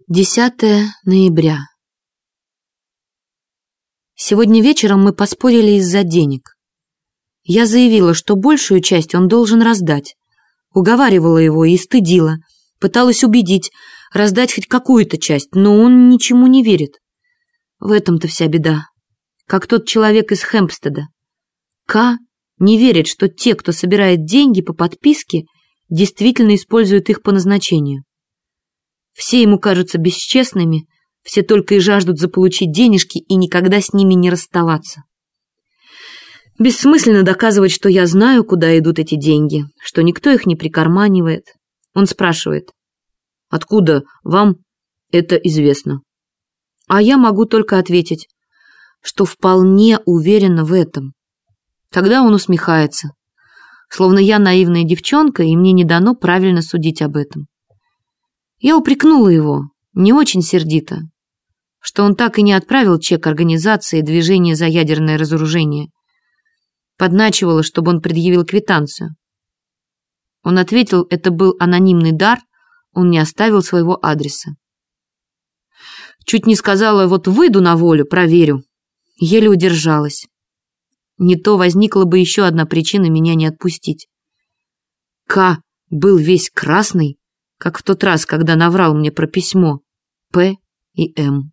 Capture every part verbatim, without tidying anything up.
десятое ноября. Сегодня вечером мы поспорили из-за денег. Я заявила, что большую часть он должен раздать. Уговаривала его и стыдила. Пыталась убедить, раздать хоть какую-то часть, но он ничему не верит. В этом-то вся беда. Как тот человек из Хэмпстеда. К не верит, что те, кто собирает деньги по подписке, действительно используют их по назначению. Все ему кажутся бесчестными, все только и жаждут заполучить денежки и никогда с ними не расставаться. Бессмысленно доказывать, что я знаю, куда идут эти деньги, что никто их не прикарманивает. Он спрашивает: «Откуда вам это известно?» А я могу только ответить, что вполне уверена в этом. Тогда он усмехается, словно я наивная девчонка, и мне не дано правильно судить об этом. Я упрекнула его, не очень сердито, что он так и не отправил чек организации «Движение за ядерное разоружение». Подначивала, чтобы он предъявил квитанцию. Он ответил, это был анонимный дар, он не оставил своего адреса. Чуть не сказала, вот выйду на волю, проверю. Еле удержалась. Не то возникла бы еще одна причина меня не отпустить. К был весь красный, как в тот раз, когда наврал мне про письмо П и М.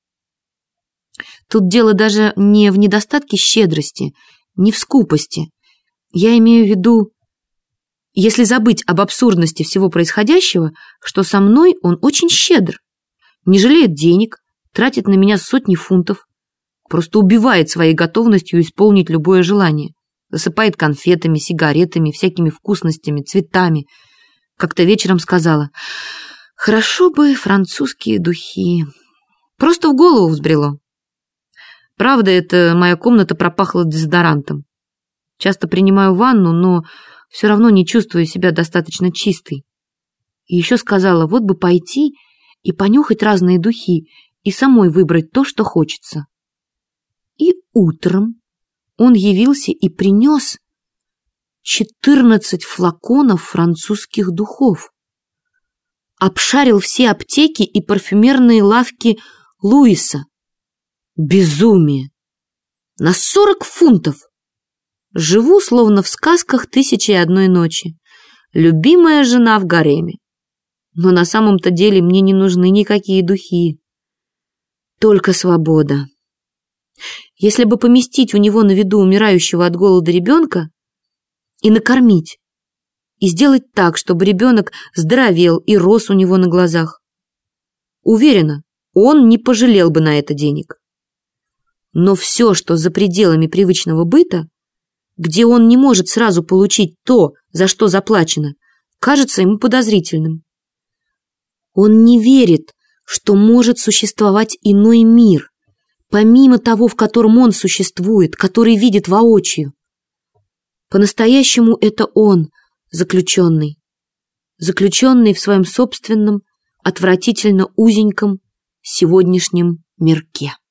Тут дело даже не в недостатке щедрости, не в скупости. Я имею в виду, если забыть об абсурдности всего происходящего, что со мной он очень щедр, не жалеет денег, тратит на меня сотни фунтов, просто убивает своей готовностью исполнить любое желание, засыпает конфетами, сигаретами, всякими вкусностями, цветами. Как-то вечером сказала: «Хорошо бы французские духи». Просто в голову взбрело. Правда, это моя комната пропахла дезодорантом. Часто принимаю ванну, но все равно не чувствую себя достаточно чистой. И еще сказала, вот бы пойти и понюхать разные духи и самой выбрать то, что хочется. И утром он явился и принес четырнадцать флаконов французских духов. Обшарил все аптеки и парфюмерные лавки Луиса. Безумие! На сорок фунтов! Живу, словно в сказках «Тысячи и одной ночи». Любимая жена в гареме. Но на самом-то деле мне не нужны никакие духи. Только свобода. Если бы поместить у него на виду умирающего от голода ребенка и накормить, и сделать так, чтобы ребенок здоровел и рос у него на глазах, уверена, он не пожалел бы на это денег. Но все, что за пределами привычного быта, где он не может сразу получить то, за что заплачено, кажется ему подозрительным. Он не верит, что может существовать иной мир, помимо того, в котором он существует, который видит воочию. По-настоящему это он, заключенный. Заключенный в своем собственном, отвратительно узеньком сегодняшнем мирке.